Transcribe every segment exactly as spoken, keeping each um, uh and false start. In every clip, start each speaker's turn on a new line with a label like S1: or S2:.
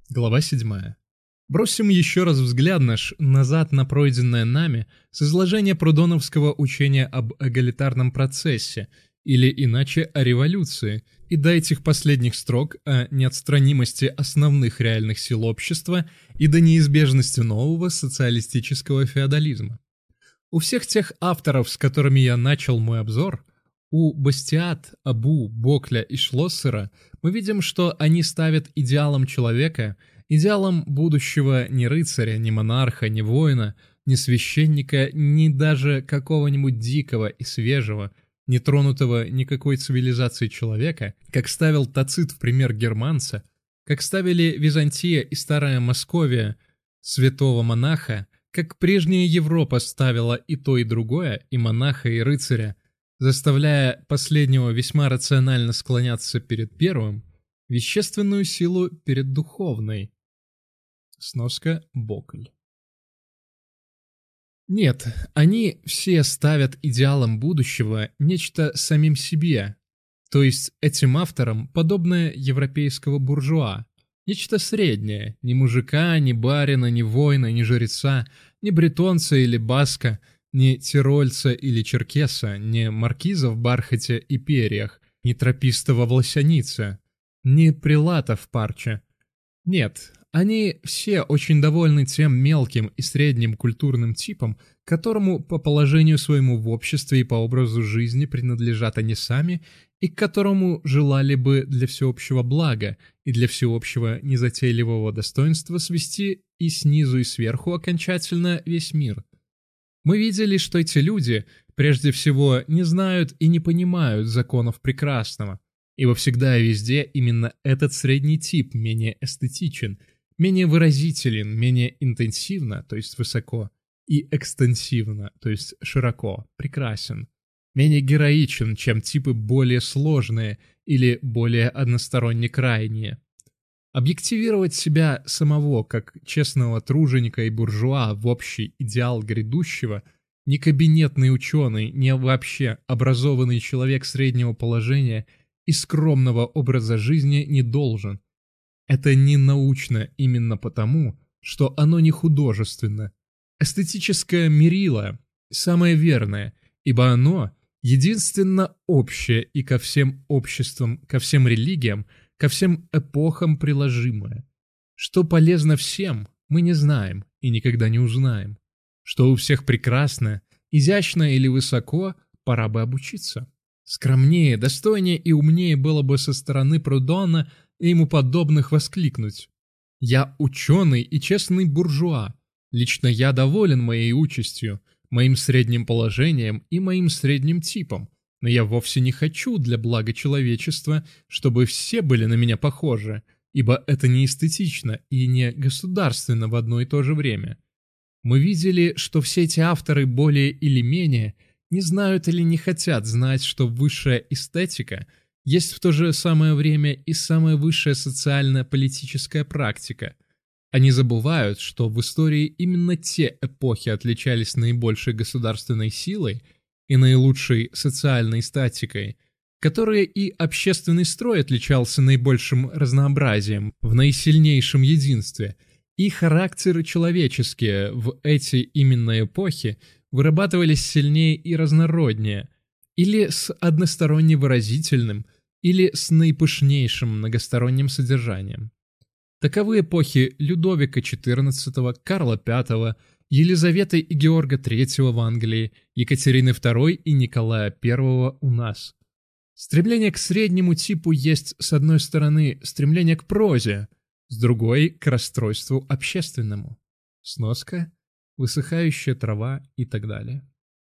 S1: Глава седьмая. Бросим еще раз взгляд наш назад на пройденное нами с изложения прудоновского учения об эгалитарном процессе, или иначе о революции, и до этих последних строк о неотстранимости основных реальных сил общества и до неизбежности нового социалистического феодализма. У всех тех авторов, с которыми я начал мой обзор, у Бастиат, Абу, Бокля и Шлоссера, мы видим, что они ставят идеалом человека, идеалом будущего ни рыцаря, ни монарха, ни воина, ни священника, ни даже какого-нибудь дикого и свежего, не тронутого никакой цивилизацией человека, как ставил Тацит в пример германца, как ставили Византия и Старая Московия святого монаха, как прежняя Европа ставила и то, и другое, и монаха, и рыцаря, заставляя последнего весьма рационально склоняться перед первым, вещественную силу перед духовной. Сноска Бокль. Нет, они все ставят идеалом будущего нечто самим себе, то есть этим авторам подобное европейского буржуа, нечто среднее, ни мужика, ни барина, ни воина, ни жреца, ни бретонца или баска, ни тирольца или черкеса, ни маркиза в бархате и перьях, ни трописта во власянице, ни прилата в парче. Нет, они все очень довольны тем мелким и средним культурным типом, которому по положению своему в обществе и по образу жизни принадлежат они сами, и к которому желали бы для всеобщего блага и для всеобщего незатейливого достоинства свести и снизу и сверху окончательно весь мир. Мы видели, что эти люди, прежде всего, не знают и не понимают законов прекрасного, ибо всегда и везде именно этот средний тип менее эстетичен, менее выразителен, менее интенсивно, то есть высоко, и экстенсивно, то есть широко, прекрасен, менее героичен, чем типы более сложные или более односторонне крайние. Объективировать себя самого как честного труженика и буржуа в общий идеал грядущего ни кабинетный ученый, ни вообще образованный человек среднего положения и скромного образа жизни не должен. Это не научно именно потому, что оно не художественно. Эстетическое мерило самое верное, ибо оно единственно общее и ко всем обществам, ко всем религиям, ко всем эпохам приложимое. Что полезно всем, мы не знаем и никогда не узнаем. Что у всех прекрасно, изящно или высоко, пора бы обучиться. Скромнее, достойнее и умнее было бы со стороны Прудона и ему подобных воскликнуть: «Я ученый и честный буржуа. Лично я доволен моей участью, моим средним положением и моим средним типом. Но я вовсе не хочу для блага человечества, чтобы все были на меня похожи, ибо это не эстетично и не государственно в одно и то же время». Мы видели, что все эти авторы более или менее не знают или не хотят знать, что высшая эстетика есть в то же самое время и самая высшая социально-политическая практика. Они забывают, что в истории именно те эпохи отличались наибольшей государственной силой и наилучшей социальной статикой, которые и общественный строй отличался наибольшим разнообразием в наисильнейшем единстве, и характеры человеческие в эти именно эпохи вырабатывались сильнее и разнороднее, или с односторонне выразительным, или с наипышнейшим многосторонним содержанием. Таковы эпохи Людовика четырнадцатого, Карла пятого, Елизаветы и Георга третьего в Англии, Екатерины второй и Николая первого у нас. Стремление к среднему типу есть, с одной стороны, стремление к прозе, с другой — к расстройству общественному. Сноска, высыхающая трава и так далее.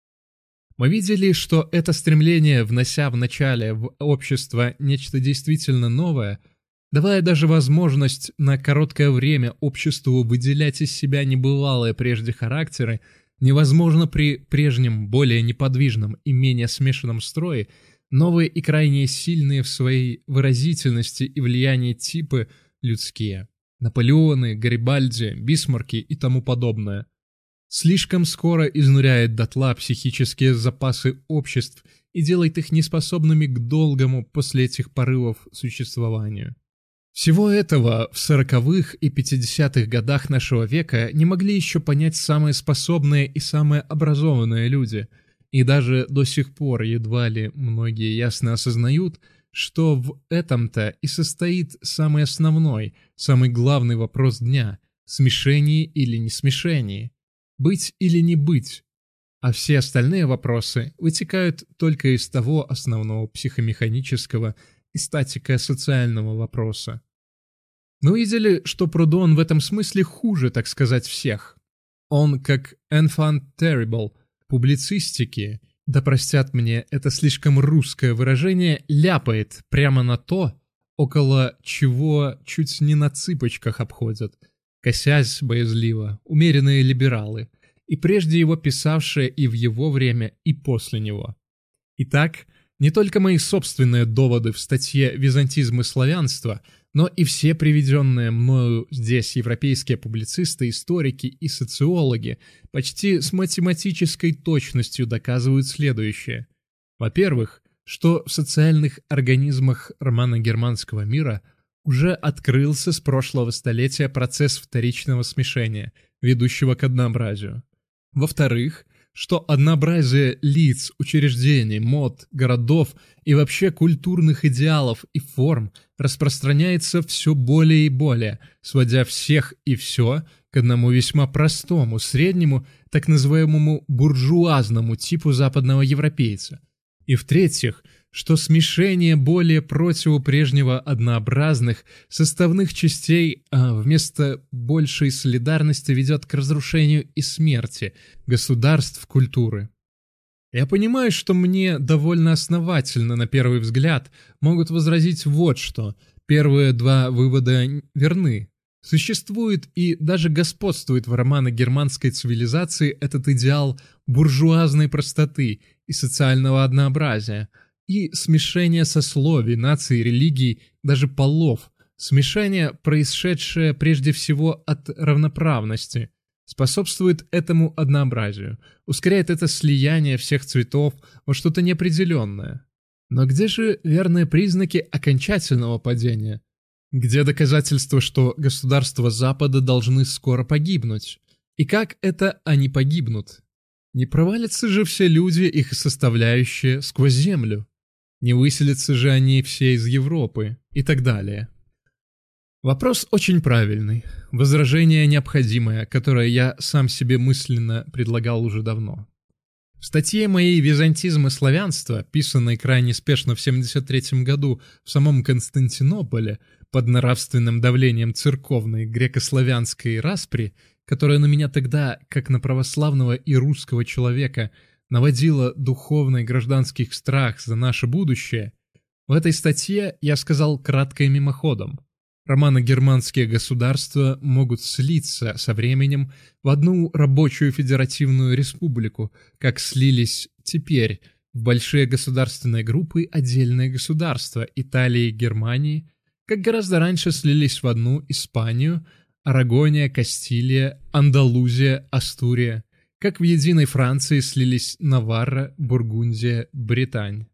S1: Мы видели, что это стремление, внося в начале в общество нечто действительно новое, давая даже возможность на короткое время обществу выделять из себя небывалые прежде характеры, невозможно при прежнем, более неподвижном и менее смешанном строе, новые и крайне сильные в своей выразительности и влиянии типы людские. Наполеоны, Гарибальди, Бисмарки и тому подобное. Слишком скоро изнуряет дотла психические запасы обществ и делает их неспособными к долгому после этих порывов существованию. Всего этого в сороковых и пятидесятых годах нашего века не могли еще понять самые способные и самые образованные люди, и даже до сих пор едва ли многие ясно осознают, что в этом-то и состоит самый основной, самый главный вопрос дня – смешение или не смешение, быть или не быть, а все остальные вопросы вытекают только из того основного психомеханического и статико-социального вопроса. Мы видели, что Прудон в этом смысле хуже, так сказать, всех. Он, как enfant terrible публицистики, да простят мне это слишком русское выражение, ляпает прямо на то, около чего чуть не на цыпочках обходят, косясь боязливо, умеренные либералы, и прежде его писавшие и в его время, и после него. Итак, не только мои собственные доводы в статье «Византизм и славянство», но и все приведенные мною здесь европейские публицисты, историки и социологи почти с математической точностью доказывают следующее. Во-первых, что в социальных организмах романо-германского мира уже открылся с прошлого столетия процесс вторичного смешения, ведущего к однообразию. Во-вторых, что однообразие лиц, учреждений, мод, городов и вообще культурных идеалов и форм распространяется все более и более, сводя всех и все к одному весьма простому, среднему, так называемому буржуазному типу западного европейца. И в-третьих, что смешение более противу прежнего однообразных составных частей а вместо большей солидарности ведет к разрушению и смерти государств культуры. Я понимаю, что мне довольно основательно, на первый взгляд, могут возразить вот что. Первые два вывода верны. Существует и даже господствует в романо-германской цивилизации этот идеал буржуазной простоты и социального однообразия, и смешение сословий, наций, религий, даже полов, смешение, происшедшее прежде всего от равноправности, способствует этому однообразию, ускоряет это слияние всех цветов во что-то неопределенное. Но где же верные признаки окончательного падения? Где доказательства, что государства Запада должны скоро погибнуть? И как это они погибнут? Не провалятся же все люди, их составляющие, сквозь землю? Не выселятся же они все из Европы? И так далее. Вопрос очень правильный, возражение необходимое, которое я сам себе мысленно предлагал уже давно. В статье моей «Византизм и славянство», писанной крайне спешно в семьдесят третьем году в самом Константинополе под нравственным давлением церковной греко-славянской распри, которая на меня тогда, как на православного и русского человека, наводила духовный гражданский страх за наше будущее, в этой статье я сказал кратко и мимоходом: романо-германские государства могут слиться со временем в одну рабочую федеративную республику, как слились теперь в большие государственные группы отдельные государства Италии и Германии, как гораздо раньше слились в одну Испанию, Арагония, Кастилия, Андалузия, Астурия, как в единой Франции слились Наварра, Бургундия, Британь.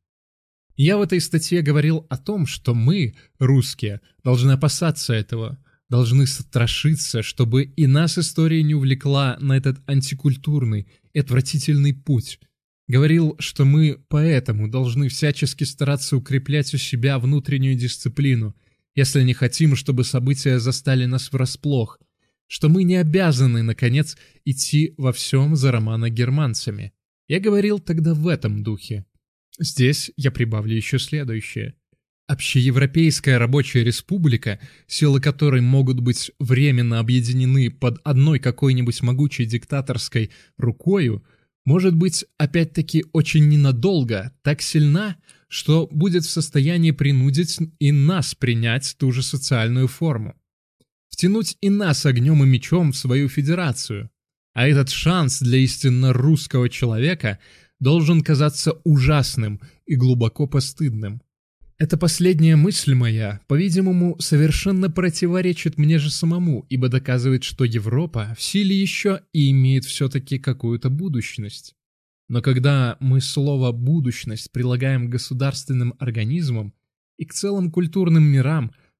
S1: Я в этой статье говорил о том, что мы, русские, должны опасаться этого, должны страшиться, чтобы и нас история не увлекла на этот антикультурный и отвратительный путь. Говорил, что мы поэтому должны всячески стараться укреплять у себя внутреннюю дисциплину, если не хотим, чтобы события застали нас врасплох, что мы не обязаны, наконец, идти во всем за романо-германцами. Я говорил тогда в этом духе. Здесь я прибавлю еще следующее. Общеевропейская рабочая республика, силы которой могут быть временно объединены под одной какой-нибудь могучей диктаторской рукою, может быть, опять-таки, очень ненадолго, так сильна, что будет в состоянии принудить и нас принять ту же социальную форму. Втянуть и нас огнем и мечом в свою федерацию. А этот шанс для истинно русского человека должен казаться ужасным и глубоко постыдным. Эта последняя мысль моя, по-видимому, совершенно противоречит мне же самому, ибо доказывает, что Европа в силе еще и имеет все-таки какую-то будущность. Но когда мы слово «будущность» прилагаем к государственным организмам и к целым культурным мирам,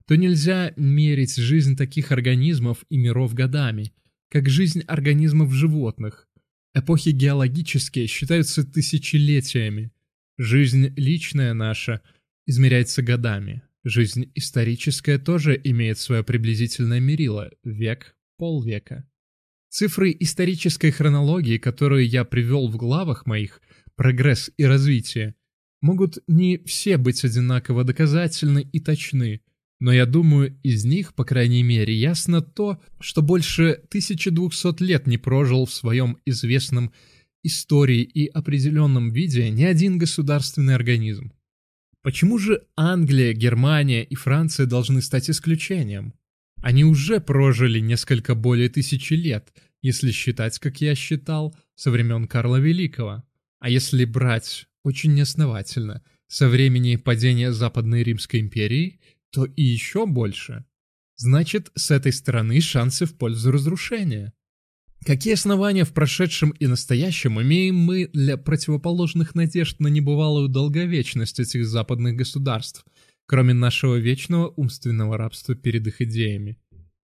S1: то нельзя мерить жизнь таких организмов и миров годами, как жизнь организмов животных. Эпохи геологические считаются тысячелетиями. Жизнь личная наша измеряется годами. Жизнь историческая тоже имеет свое приблизительное мерило – век, полвека. Цифры исторической хронологии, которые я привел в главах моих, прогресс и развитие, могут не все быть одинаково доказательны и точны, но я думаю, из них, по крайней мере, ясно то, что больше тысячи двухсот лет не прожил в своем известном истории и определенном виде ни один государственный организм. Почему же Англия, Германия и Франция должны стать исключением? Они уже прожили несколько более тысячи лет, если считать, как я считал, со времен Карла Великого. А если брать очень неосновательно со времени падения Западной Римской империи, то и еще больше. Значит, с этой стороны шансы в пользу разрушения. Какие основания в прошедшем и настоящем имеем мы для противоположных надежд на небывалую долговечность этих западных государств, кроме нашего вечного умственного рабства перед их идеями?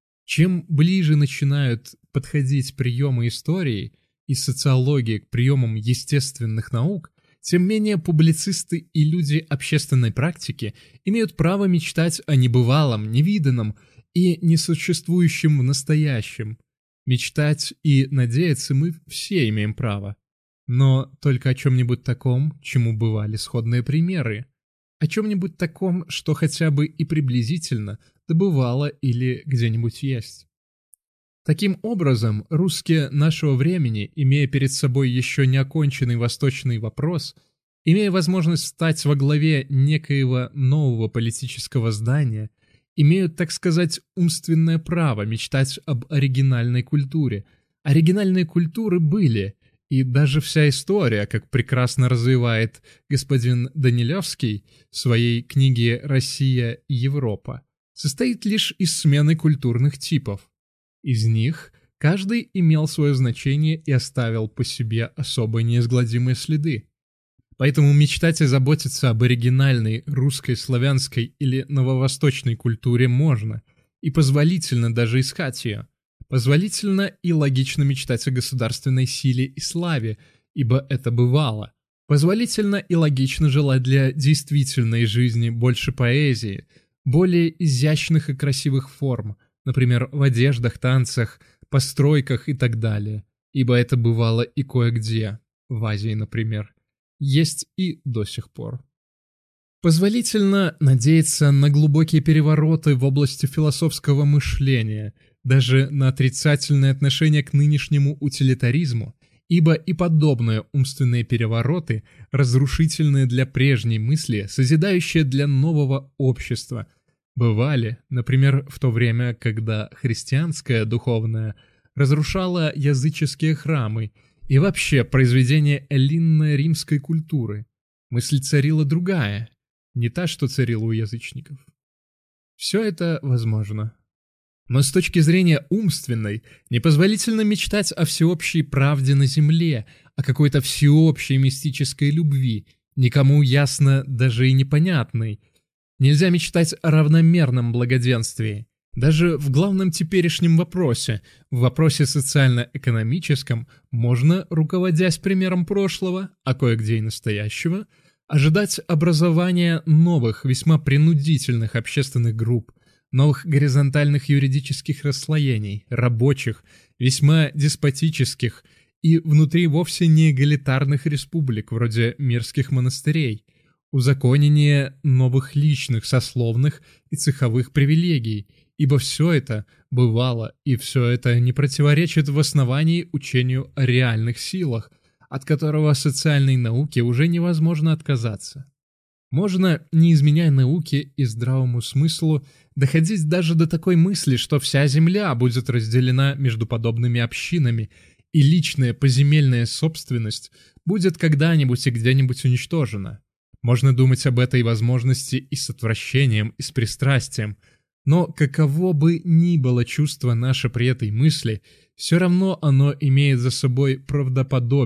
S1: Чем ближе начинают подходить приемы истории и социологии к приемам естественных наук, тем менее публицисты и люди общественной практики имеют право мечтать о небывалом, невиданном и несуществующем в настоящем. Мечтать и надеяться мы все имеем право, но только о чем-нибудь таком, чему бывали сходные примеры, о чем-нибудь таком, что хотя бы и приблизительно добывало или где-нибудь есть. Таким образом, русские нашего времени, имея перед собой еще не оконченный восточный вопрос, имея возможность стать во главе некоего нового политического здания, имеют, так сказать, умственное право мечтать об оригинальной культуре. Оригинальные культуры были, и даже вся история, как прекрасно развивает господин Данилевский в своей книге «Россия и Европа», состоит лишь из смены культурных типов. Из них каждый имел свое значение и оставил по себе особо неизгладимые следы. Поэтому мечтать и заботиться об оригинальной русской, славянской или нововосточной культуре можно, и позволительно даже искать ее. Позволительно и логично мечтать о государственной силе и славе, ибо это бывало. Позволительно и логично желать для действительной жизни больше поэзии, более изящных и красивых форм, например, в одеждах, танцах, постройках и так далее, ибо это бывало и кое-где, в Азии, например. Есть и до сих пор. Позволительно надеяться на глубокие перевороты в области философского мышления, даже на отрицательное отношение к нынешнему утилитаризму, ибо и подобные умственные перевороты, разрушительные для прежней мысли, созидающие для нового общества, бывали, например, в то время, когда христианское духовное разрушало языческие храмы и вообще произведения эллинной римской культуры. Мысль царила другая, не та, что царила у язычников. Все это возможно. Но с точки зрения умственной, непозволительно мечтать о всеобщей правде на земле, о какой-то всеобщей мистической любви, никому ясно даже и непонятной. Нельзя мечтать о равномерном благоденствии. Даже в главном теперешнем вопросе, в вопросе социально-экономическом, можно, руководясь примером прошлого, а кое-где и настоящего, ожидать образования новых, весьма принудительных общественных групп, новых горизонтальных юридических расслоений, рабочих, весьма деспотических и внутри вовсе не эгалитарных республик, вроде мирских монастырей, узаконение новых личных, сословных и цеховых привилегий, ибо все это бывало, и все это не противоречит в основании учению о реальных силах, от которого социальной науке уже невозможно отказаться. Можно, не изменяя науке и здравому смыслу, доходить даже до такой мысли, что вся земля будет разделена между подобными общинами, и личная поземельная собственность будет когда-нибудь и где-нибудь уничтожена. Можно думать об этой возможности и с отвращением, и с пристрастием, но каково бы ни было чувство наше при этой мысли, все равно оно имеет за собой правдоподобие,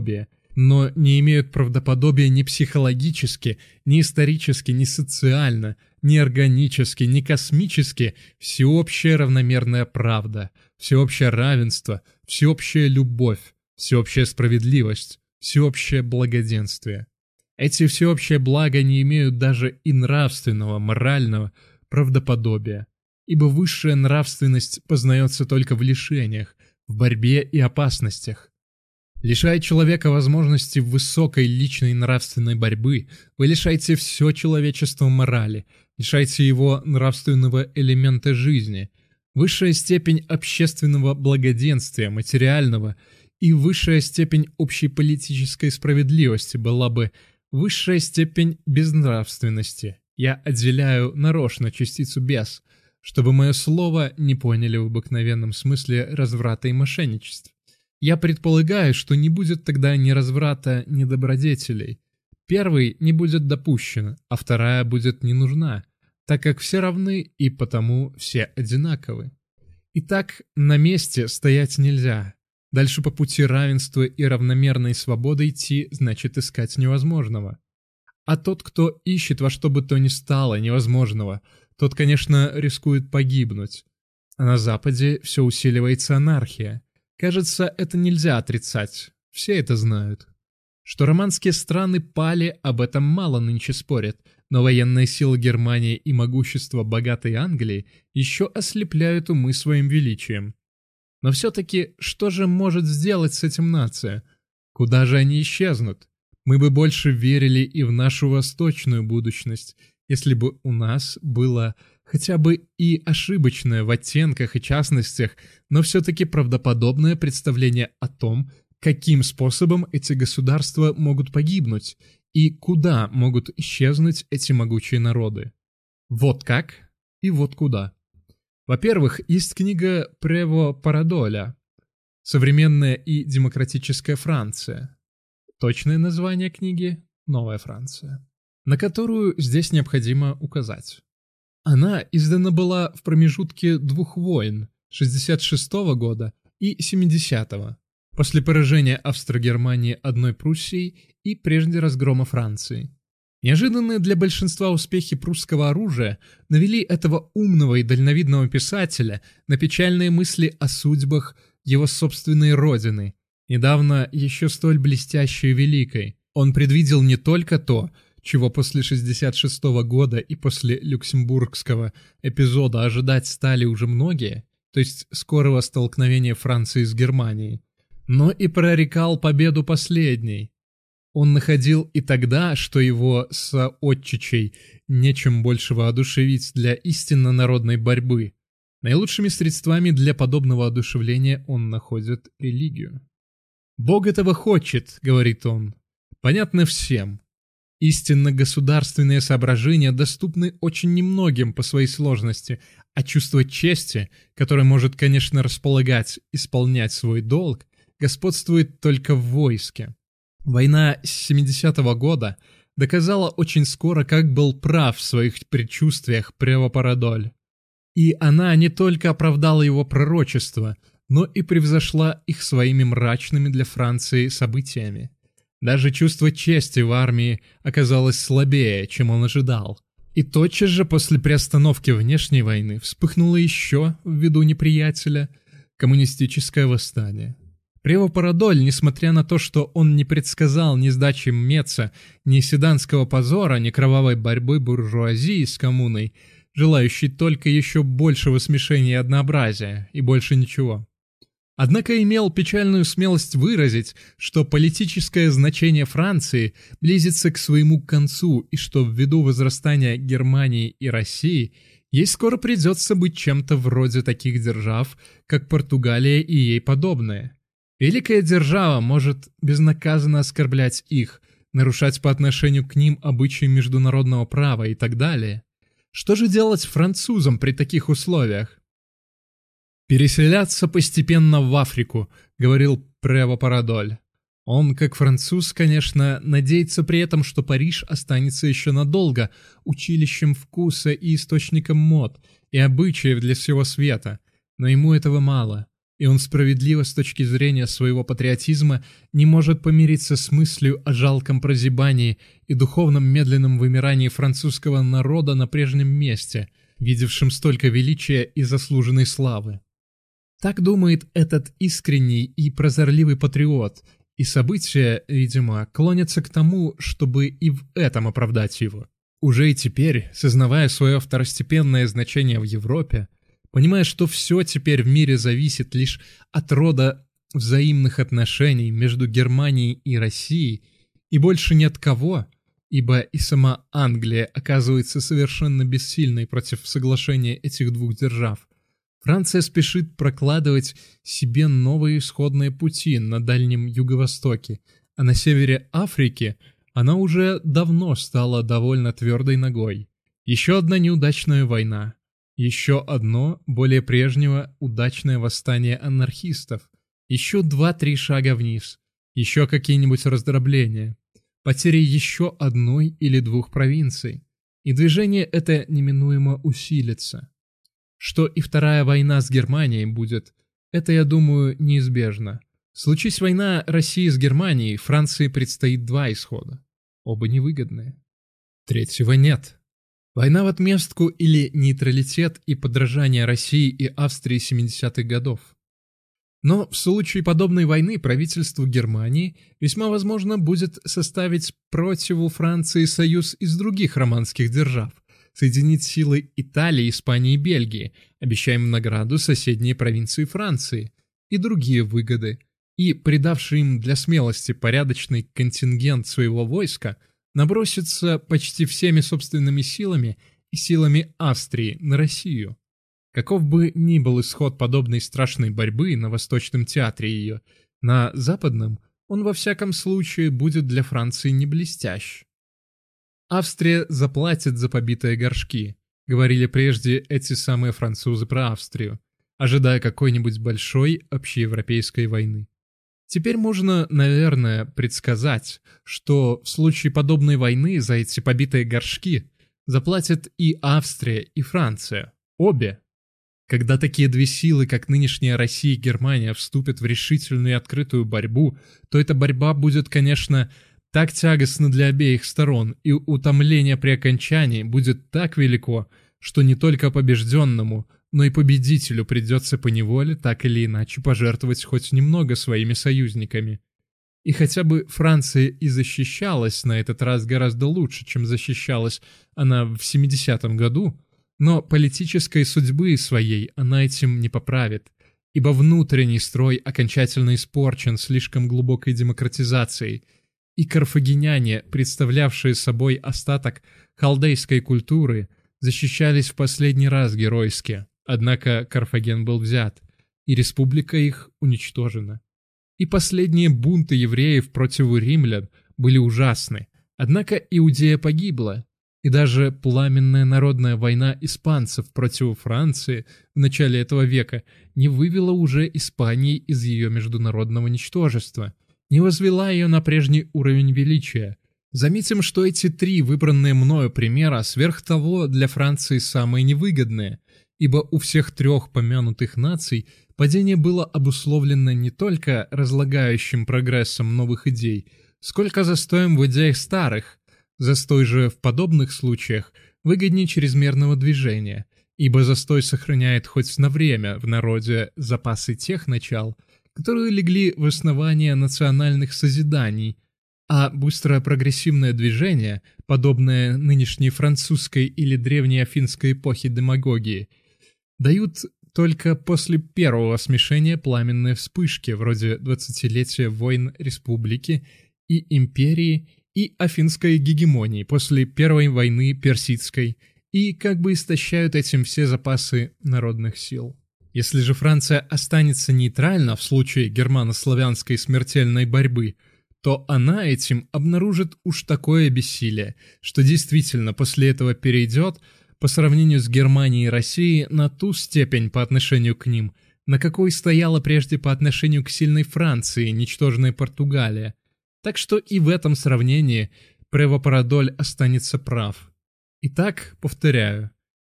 S1: но не имеют правдоподобия ни психологически, ни исторически, ни социально, ни органически, ни космически, всеобщая равномерная правда, всеобщее равенство, всеобщая любовь, всеобщая справедливость, всеобщее благоденствие. Эти всеобщие блага не имеют даже и нравственного, морального правдоподобия, ибо высшая нравственность познается только в лишениях, в борьбе и опасностях. Лишая человека возможности высокой личной нравственной борьбы, вы лишаете все человечество морали, лишаете его нравственного элемента жизни. Высшая степень общественного благоденствия, материального, и высшая степень общей политической справедливости была бы высшая степень безнравственности. Я отделяю нарочно частицу «без», чтобы мое слово не поняли в обыкновенном смысле разврата и мошенничеств. Я предполагаю, что не будет тогда ни разврата, ни добродетелей. Первый не будет допущен, а вторая будет не нужна, так как все равны и потому все одинаковы. Итак, на месте стоять нельзя. Дальше по пути равенства и равномерной свободы идти, значит искать невозможного. А тот, кто ищет во что бы то ни стало невозможного, тот, конечно, рискует погибнуть. А на Западе все усиливается анархия. Кажется, это нельзя отрицать, все это знают. Что романские страны пали, об этом мало нынче спорят, но военные силы Германии и могущество богатой Англии еще ослепляют умы своим величием. Но все-таки, что же может сделать с этим нация? Куда же они исчезнут? Мы бы больше верили и в нашу восточную будущность, если бы у нас было хотя бы и ошибочное в оттенках и частностях, но все-таки правдоподобное представление о том, каким способом эти государства могут погибнуть и куда могут исчезнуть эти могучие народы. Вот как и вот куда. Во-первых, есть книга Прево Парадоля «Современная и демократическая Франция». Точное название книги «Новая Франция», на которую здесь необходимо указать. Она издана была в промежутке двух войн шестьдесят шестого года и семидесятого, после поражения Австро-Германии одной Пруссией и прежде разгрома Франции. Неожиданные для большинства успехи прусского оружия навели этого умного и дальновидного писателя на печальные мысли о судьбах его собственной родины, недавно еще столь блестящей и великой. Он предвидел не только то, чего после шестьдесят шестого года и после Люксембургского эпизода ожидать стали уже многие, то есть скорого столкновения Франции с Германией, но и прорекал победу последней. Он находил и тогда, что его соотчичей нечем больше воодушевить для истинно народной борьбы. Наилучшими средствами для подобного одушевления он находит религию. «Бог этого хочет», — говорит он, — «понятно всем. Истинно государственные соображения доступны очень немногим по своей сложности, а чувство чести, которое может, конечно, располагать, исполнять свой долг, господствует только в войске. Война семидесятого года доказала очень скоро, как был прав в своих предчувствиях Прево Парадоль. И она не только оправдала его пророчество, но и превзошла их своими мрачными для Франции событиями. Даже чувство чести в армии оказалось слабее, чем он ожидал. И тотчас же после приостановки внешней войны вспыхнуло еще, ввиду неприятеля, коммунистическое восстание. Прево Парадоль, несмотря на то, что он не предсказал ни сдачи Меца, ни седанского позора, ни кровавой борьбы буржуазии с коммуной, желающей только еще большего смешения и однообразия, и больше ничего. Однако имел печальную смелость выразить, что политическое значение Франции близится к своему концу и что ввиду возрастания Германии и России ей скоро придется быть чем-то вроде таких держав, как Португалия и ей подобные. Великая держава может безнаказанно оскорблять их, нарушать по отношению к ним обычаи международного права и так далее. Что же делать французам при таких условиях? «Переселяться постепенно в Африку», — говорил Прево Парадоль. Он, как француз, конечно, надеется при этом, что Париж останется еще надолго училищем вкуса и источником мод и обычаев для всего света, но ему этого мало. и он справедливо с точки зрения своего патриотизма не может помириться с мыслью о жалком прозябании и духовном медленном вымирании французского народа на прежнем месте, видевшем столько величия и заслуженной славы. Так думает этот искренний и прозорливый патриот, и события, видимо, клонятся к тому, чтобы и в этом оправдать его. Уже и теперь, сознавая свое второстепенное значение в Европе, понимая, что все теперь в мире зависит лишь от рода взаимных отношений между Германией и Россией, и больше ни от кого, ибо и сама Англия оказывается совершенно бессильной против соглашения этих двух держав, Франция спешит прокладывать себе новые исходные пути на Дальнем Юго-Востоке, а на севере Африки она уже давно стала довольно твердой ногой. Еще одна неудачная война. Еще одно, более прежнего, удачное восстание анархистов. Еще два-три шага вниз. Еще какие-нибудь раздробления. Потери еще одной или двух провинций. И движение это неминуемо усилится. Что и вторая война с Германией будет, это, я думаю, неизбежно. Случись война России с Германией, Франции предстоит два исхода. Оба невыгодные. Третьего нет. Война в отместку или нейтралитет и подражание России и Австрии семидесятых годов. Но в случае подобной войны правительству Германии весьма возможно будет составить противу Франции союз из других романских держав, соединить силы Италии, Испании и Бельгии, обещая им награду соседние провинции Франции и другие выгоды, и, придавший им для смелости порядочный контингент своего войска, наброситься почти всеми собственными силами и силами Австрии на Россию. Каков бы ни был исход подобной страшной борьбы на Восточном театре ее, на Западном он во всяком случае будет для Франции не блестящ. Австрия заплатит за побитые горшки, говорили прежде эти самые французы про Австрию, ожидая какой-нибудь большой общеевропейской войны. Теперь можно, наверное, предсказать, что в случае подобной войны за эти побитые горшки заплатят и Австрия, и Франция, обе. Когда такие две силы, как нынешняя Россия и Германия, вступят в решительную и открытую борьбу, то эта борьба будет, конечно, так тягостно для обеих сторон, и утомление при окончании будет так велико, что не только побежденному, но и победителю придется поневоле так или иначе пожертвовать хоть немного своими союзниками. И хотя бы Франция и защищалась на этот раз гораздо лучше, чем защищалась она в семидесятом году, но политической судьбы своей она этим не поправит, ибо внутренний строй окончательно испорчен слишком глубокой демократизацией, и карфагеняне, представлявшие собой остаток халдейской культуры, защищались в последний раз геройски, однако Карфаген был взят, и республика их уничтожена. И последние бунты евреев против римлян были ужасны, однако Иудея погибла, и даже пламенная народная война испанцев против Франции в начале этого века не вывела уже Испании из ее международного ничтожества, не возвела ее на прежний уровень величия. Заметим, что эти три выбранные мною примера сверх того для Франции самые невыгодные, ибо у всех трех помянутых наций падение было обусловлено не только разлагающим прогрессом новых идей, сколько застоем в идеях старых. Застой же в подобных случаях выгоднее чрезмерного движения, ибо застой сохраняет хоть на время в народе запасы тех начал, которые легли в основание национальных созиданий, а быстрое прогрессивное движение, подобное нынешней французской или древней афинской эпохи демагогии, дают только после первого смешения пламенные вспышки, вроде двадцатилетия войн республики и империи и афинской гегемонии после первой войны персидской, и как бы истощают этим все запасы народных сил. Если же Франция останется нейтральна в случае германо-славянской смертельной борьбы, то она этим обнаружит уж такое бессилие, что действительно после этого перейдет, по сравнению с Германией и Россией, на ту степень по отношению к ним, на какой стояла прежде по отношению к сильной Франции, ничтожной Португалия. Так что и в этом сравнении Прево Парадоль останется прав. Итак, повторяю,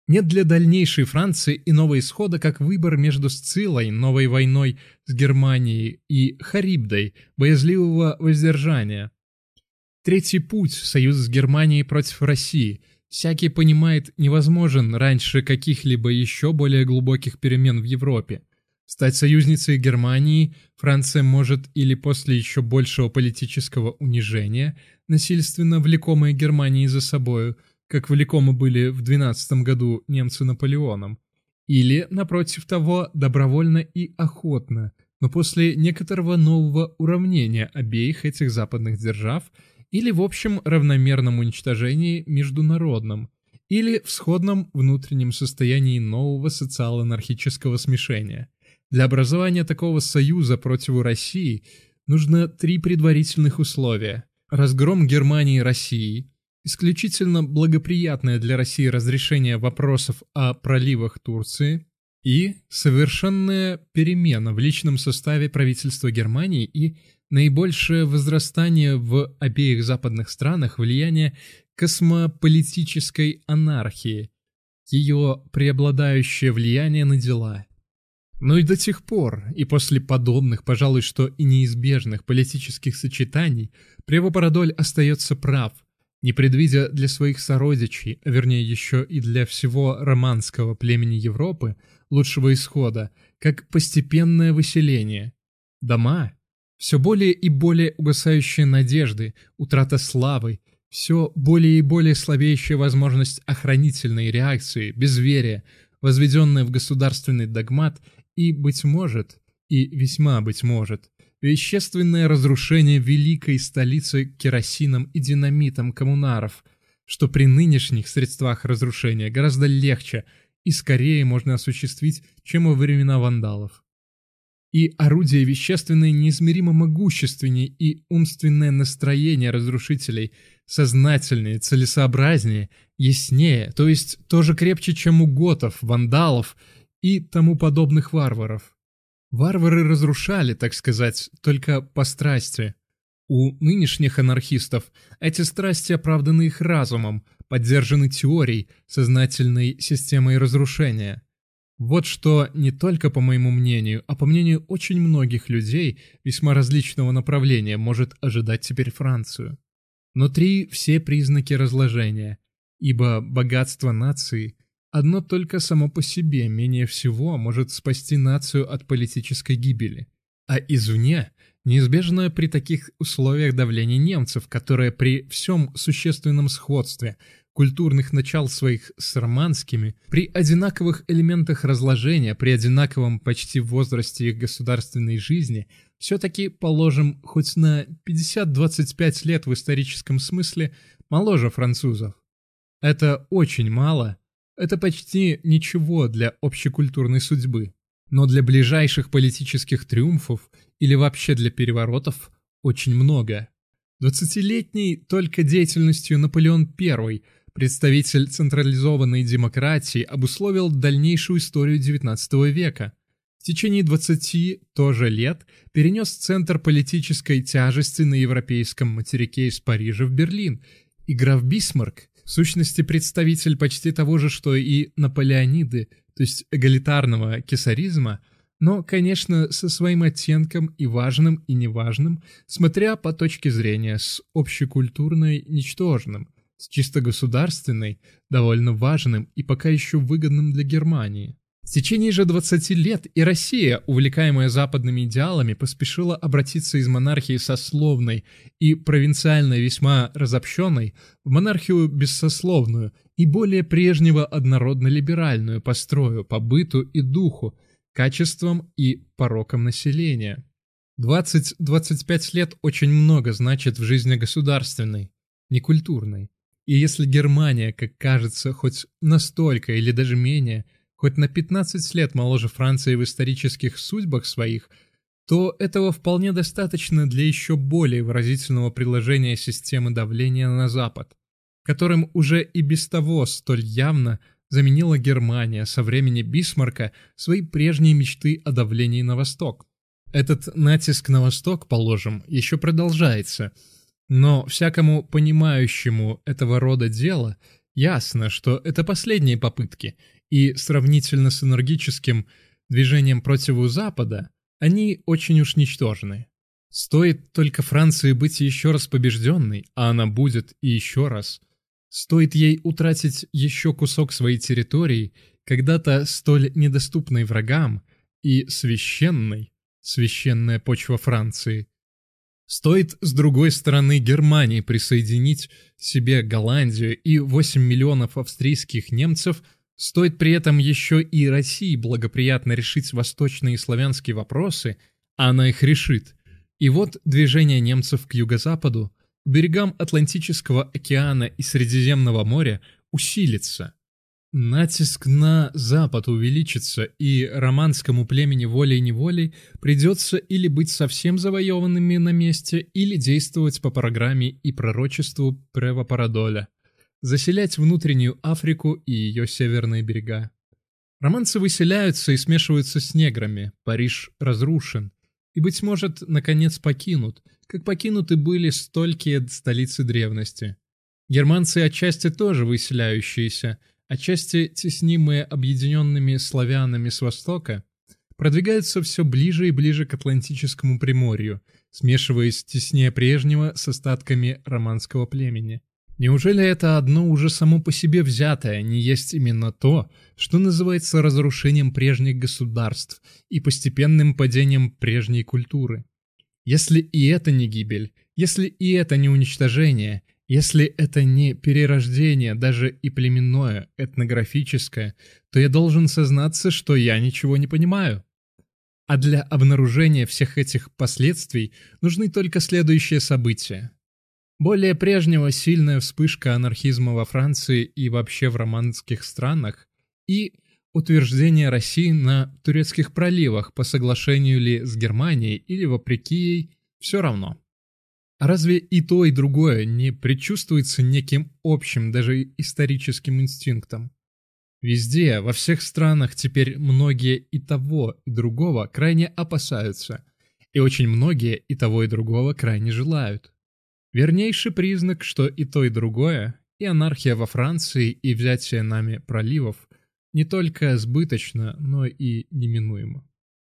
S1: Нет для дальнейшей Франции иного исхода, как выбор между Сциллой, новой войной с Германией, и Харибдой, боязливого воздержания. Третий путь – союз с Германией против России – всякий понимает, невозможен раньше каких-либо еще более глубоких перемен в Европе. Стать союзницей Германии Франция может или после еще большего политического унижения, насильственно влекомой Германией за собою, как влекомы были в двенадцатом году немцы Наполеоном, или, напротив того, добровольно и охотно, но после некоторого нового уравнения обеих этих западных держав или в общем равномерном уничтожении международном, или в сходном внутреннем состоянии нового социал-анархического смешения. Для образования такого союза против России нужно три предварительных условия. Разгром Германии и России, исключительно благоприятное для России разрешение вопросов о проливах Турции и совершенная перемена в личном составе правительства Германии и наибольшее возрастание в обеих западных странах влияния космополитической анархии, ее преобладающее влияние на дела. Но и до тех пор, и после подобных, пожалуй, что и неизбежных политических сочетаний, Превобородоль остается прав, не предвидя для своих сородичей, а вернее еще и для всего романского племени Европы, лучшего исхода, как постепенное выселение. Дома, все более и более угасающие надежды, утрата славы, все более и более слабеющая возможность охранительной реакции, безверия, возведенная в государственный догмат и, быть может, и весьма быть может, вещественное разрушение великой столицы керосином и динамитом коммунаров, что при нынешних средствах разрушения гораздо легче и скорее можно осуществить, чем во времена вандалов. И орудие вещественное неизмеримо могущественнее, и умственное настроение разрушителей сознательнее, целесообразнее, яснее, то есть тоже крепче, чем у готов, вандалов и тому подобных варваров. Варвары разрушали, так сказать, только по страсти. У нынешних анархистов эти страсти оправданы их разумом, поддержаны теорией, сознательной системой разрушения. Вот что не только по моему мнению, а по мнению очень многих людей весьма различного направления может ожидать теперь Францию. Внутри все признаки разложения, ибо богатство нации одно только само по себе менее всего может спасти нацию от политической гибели, а извне неизбежно при таких условиях давление немцев, которое при всем существенном сходстве культурных начал своих с романскими, при одинаковых элементах разложения, при одинаковом почти возрасте их государственной жизни, все-таки, положим, хоть на пятьдесят-двадцать пять лет в историческом смысле моложе французов. Это очень мало, это почти ничего для общекультурной судьбы, но для ближайших политических триумфов или вообще для переворотов очень много. Двадцатилетний только деятельностью Наполеон Первый, представитель централизованной демократии, обусловил дальнейшую историю девятнадцатого века. В течение двадцати тоже лет перенес центр политической тяжести на европейском материке из Парижа в Берлин, и граф Бисмарк, в сущности представитель почти того же, что и наполеониды, то есть эгалитарного кесаризма, но, конечно, со своим оттенком и важным, и неважным, смотря по точке зрения с общекультурной ничтожным, с чисто государственной, довольно важным и пока еще выгодным для Германии. В течение же двадцати лет и Россия, увлекаемая западными идеалами, поспешила обратиться из монархии сословной и провинциальной весьма разобщенной в монархию бессословную и более прежнего однородно-либеральную по строю, по быту и духу, качествам и порокам населения. двадцать-двадцать пять лет очень много значит в жизни государственной, не культурной. И если Германия, как кажется, хоть настолько или даже менее, хоть на пятнадцать лет моложе Франции в исторических судьбах своих, то этого вполне достаточно для еще более выразительного приложения системы давления на Запад, которым уже и без того столь явно заменила Германия со времени Бисмарка свои прежние мечты о давлении на Восток. Этот натиск на Восток, положим, еще продолжается, но всякому понимающему этого рода дело Ясно, что это последние попытки, и сравнительно с энергическим движением против Запада, они очень уж ничтожны. Стоит только Франции быть еще раз побежденной, а она будет и еще раз. Стоит ей утратить еще кусок своей территории, когда-то столь недоступной врагам, и священной, священная почва Франции. Стоит с другой стороны Германии присоединить себе Голландию и восемь миллионов австрийских немцев, стоит при этом еще и России благоприятно решить восточные и славянские вопросы, а она их решит. И вот движение немцев к юго-западу, к берегам Атлантического океана и Средиземного моря усилится. Натиск на запад увеличится, и романскому племени волей-неволей придется или быть совсем завоеванными на месте, или действовать по программе и пророчеству Прева Парадоля, заселять внутреннюю Африку и ее северные берега. Романцы выселяются и смешиваются с неграми, Париж разрушен, и, быть может, наконец покинут, как покинуты были столькие столицы древности. Германцы отчасти тоже выселяющиеся, отчасти теснимые объединенными славянами с востока, продвигаются все ближе и ближе к Атлантическому приморью, смешиваясь теснее прежнего с остатками романского племени. Неужели это одно уже само по себе взятое не есть именно то, что называется разрушением прежних государств и постепенным падением прежней культуры? Если и это не гибель, если и это не уничтожение, если это не перерождение, даже и племенное, этнографическое, то я должен сознаться, что я ничего не понимаю. А для обнаружения всех этих последствий нужны только следующие события. Более прежнего сильная вспышка анархизма во Франции и вообще в романских странах и утверждение России на турецких проливах по соглашению ли с Германией или вопреки ей, все равно. А разве и то, и другое не предчувствуется неким общим, даже историческим инстинктом? Везде, во всех странах теперь многие и того, и другого крайне опасаются, и очень многие и того, и другого крайне желают. Вернейший признак, что и то, и другое, и анархия во Франции, и взятие нами проливов, не только сбыточно, но и неминуемо.